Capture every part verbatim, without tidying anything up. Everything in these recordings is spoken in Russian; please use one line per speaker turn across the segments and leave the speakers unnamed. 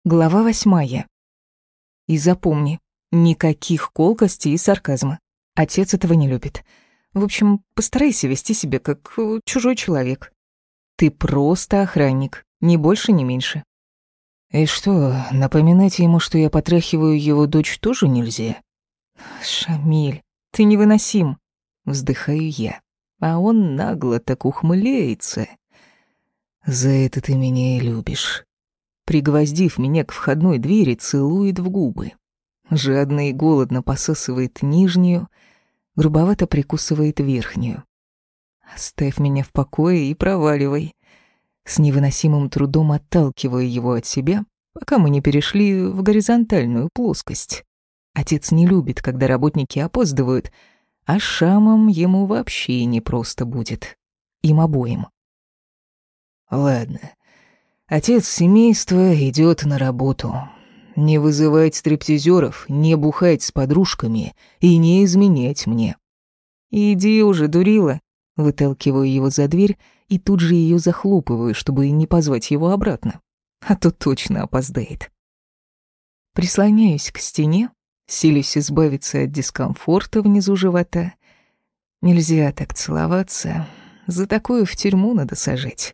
Глава восьмая. И запомни, никаких колкостей и сарказма. Отец этого не любит. В общем, постарайся вести себя как э, чужой человек. Ты просто охранник, ни больше, ни меньше.
И что, напоминать ему, что я потрахиваю его дочь, тоже нельзя?
Шамиль, ты невыносим.
Вздыхаю я, а он нагло так ухмыляется. За это ты меня и любишь. Пригвоздив меня к входной двери, целует в губы. Жадно и голодно посасывает нижнюю, грубовато прикусывает верхнюю. Оставь меня в покое и проваливай. С невыносимым трудом отталкиваю его от себя, пока мы не перешли в горизонтальную плоскость. Отец не любит, когда работники опаздывают, а Шамом ему вообще непросто будет. Им обоим. Ладно. Отец семейства идет на работу. Не вызывать стриптизеров, не бухать с подружками и не изменять мне.
Иди уже, дурила. Выталкиваю его за дверь и тут же ее захлопываю, чтобы не позвать его обратно. А то точно опоздает. Прислоняюсь к стене, силюсь избавиться от дискомфорта внизу живота. Нельзя так целоваться. За такое в тюрьму надо сажать.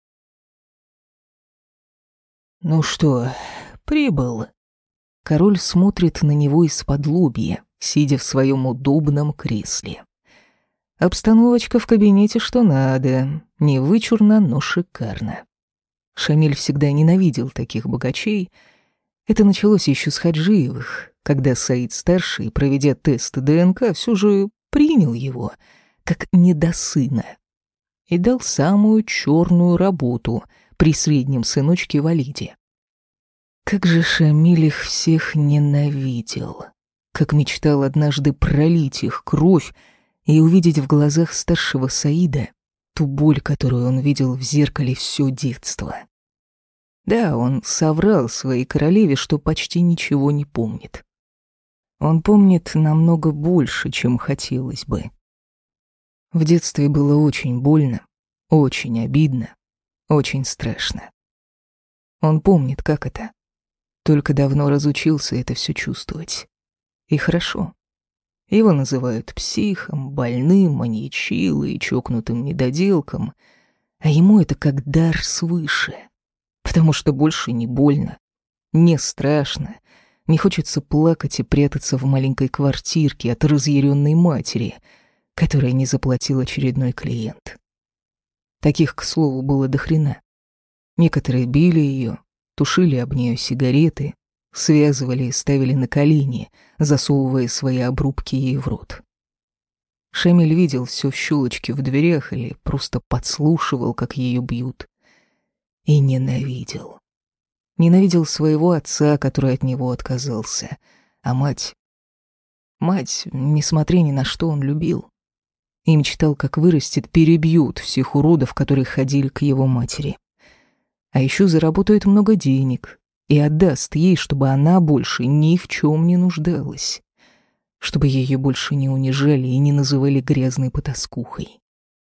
«Ну что, прибыл?» Король смотрит на него из-под лобья, сидя в своем удобном кресле. Обстановочка в кабинете что надо, не вычурно, но шикарно. Шамиль всегда ненавидел таких богачей. Это началось еще с Хаджиевых, когда Саид-старший, проведя тест ДНК, все же принял его, как недосына, и дал самую черную работу при среднем сыночке Валиде. Как же Шамиль их всех ненавидел, как мечтал однажды пролить их кровь и увидеть в глазах старшего Саида ту боль, которую он видел в зеркале все детство. Да, он соврал своей королеве, что почти ничего не помнит. Он помнит намного больше, чем хотелось бы. В детстве было очень больно, очень обидно, очень страшно. Он помнит, как это. Только давно разучился это все чувствовать. И хорошо. Его называют психом, больным, маньячилой, чокнутым недоделком, а ему это как дар свыше, потому что больше не больно, не страшно, не хочется плакать и прятаться в маленькой квартирке от разъяренной матери, которая не заплатил очередной клиент. Таких, к слову, было до хрена. Некоторые били ее, тушили об нее сигареты, связывали и ставили на колени, засовывая свои обрубки ей в рот. Шамиль видел все в щелочке в дверях или просто подслушивал, как ее бьют. И ненавидел. Ненавидел своего отца, который от него отказался. А мать... Мать, несмотря ни на что, он любил. И мечтал, как вырастет, перебьют всех уродов, которые ходили к его матери. А еще заработает много денег и отдаст ей, чтобы она больше ни в чем не нуждалась, чтобы ее больше не унижали и не называли грязной потаскухой.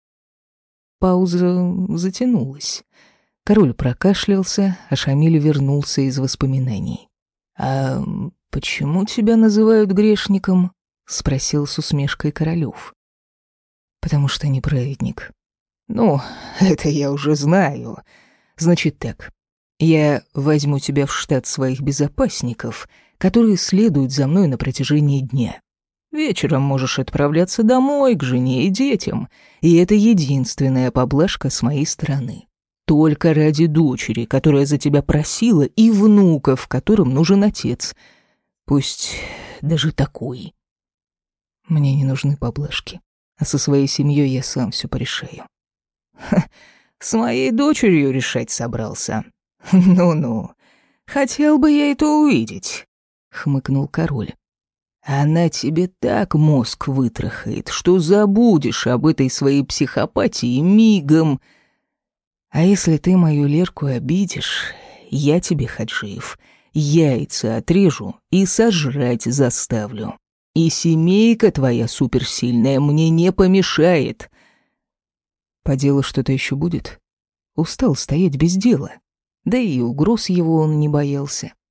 Пауза затянулась. Король прокашлялся, а Шамиль вернулся из воспоминаний. «А почему тебя называют грешником?» — спросил с усмешкой Королёв. «Потому что не праведник». «Ну, это я уже знаю. Значит так, я возьму тебя в штат своих безопасников, которые следуют за мной на протяжении дня. Вечером можешь отправляться домой, к жене и детям, и это единственная поблажка с моей стороны. Только ради дочери, которая за тебя просила, и внуков, которым нужен отец. Пусть даже такой. Мне не нужны поблажки, а со своей семьей я сам все порешаю». «Ха, с моей дочерью решать собрался? Ну-ну, хотел бы я это увидеть», — хмыкнул король. «Она тебе так мозг вытрахает, что забудешь об этой своей психопатии мигом. А если ты мою Лерку обидишь, я тебе, Хаджиев, яйца отрежу и сожрать заставлю. И семейка твоя суперсильная мне не помешает». По делу что-то еще будет? Устал стоять без дела. Да и угроз его он не боялся.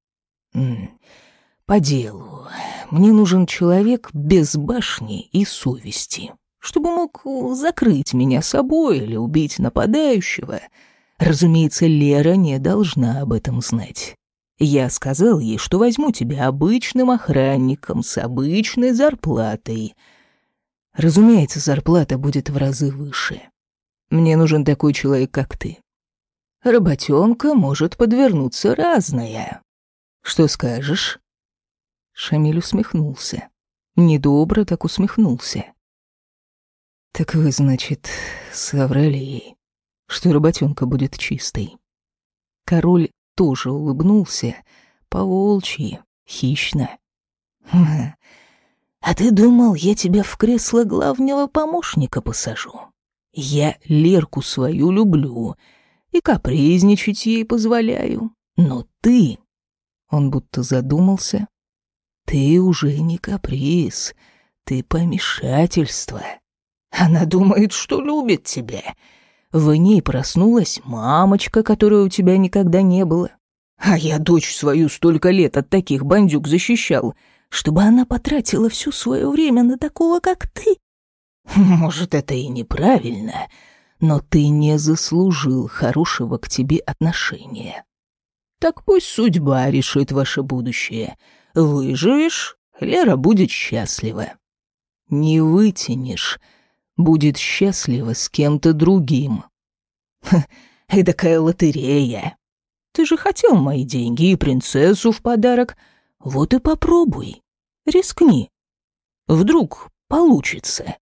По делу. Мне нужен человек без башни и совести, чтобы мог закрыть меня собой или убить нападающего. Разумеется, Лера не должна об этом знать. Я сказал ей, что возьму тебя обычным охранником с обычной зарплатой. Разумеется, зарплата будет в разы выше. Мне нужен такой человек, как ты. Работенка может подвернуться разная. Что скажешь?» Шамиль усмехнулся. Недобро так усмехнулся. «Так вы, значит, соврали ей, что работенка будет чистой?» Король тоже улыбнулся, по-волчьи, хищно. «Хм, а ты думал, я тебя в кресло главного помощника посажу? Я Лерку свою люблю и капризничать ей позволяю, но ты...» Он будто задумался. «Ты уже не каприз, ты помешательство. Она думает, что любит тебя. В ней проснулась мамочка, которой у тебя никогда не было. А я дочь свою столько лет от таких бандюк защищал, чтобы она потратила все свое время на такого, как ты. Может, это и неправильно, но ты не заслужил хорошего к тебе отношения. Так пусть судьба решит ваше будущее. Выживешь, Лера будет счастлива. Не вытянешь, будет счастлива с кем-то другим. Ха, эдакая лотерея. Ты же хотел мои деньги и принцессу в подарок. Вот и попробуй. Рискни. Вдруг получится.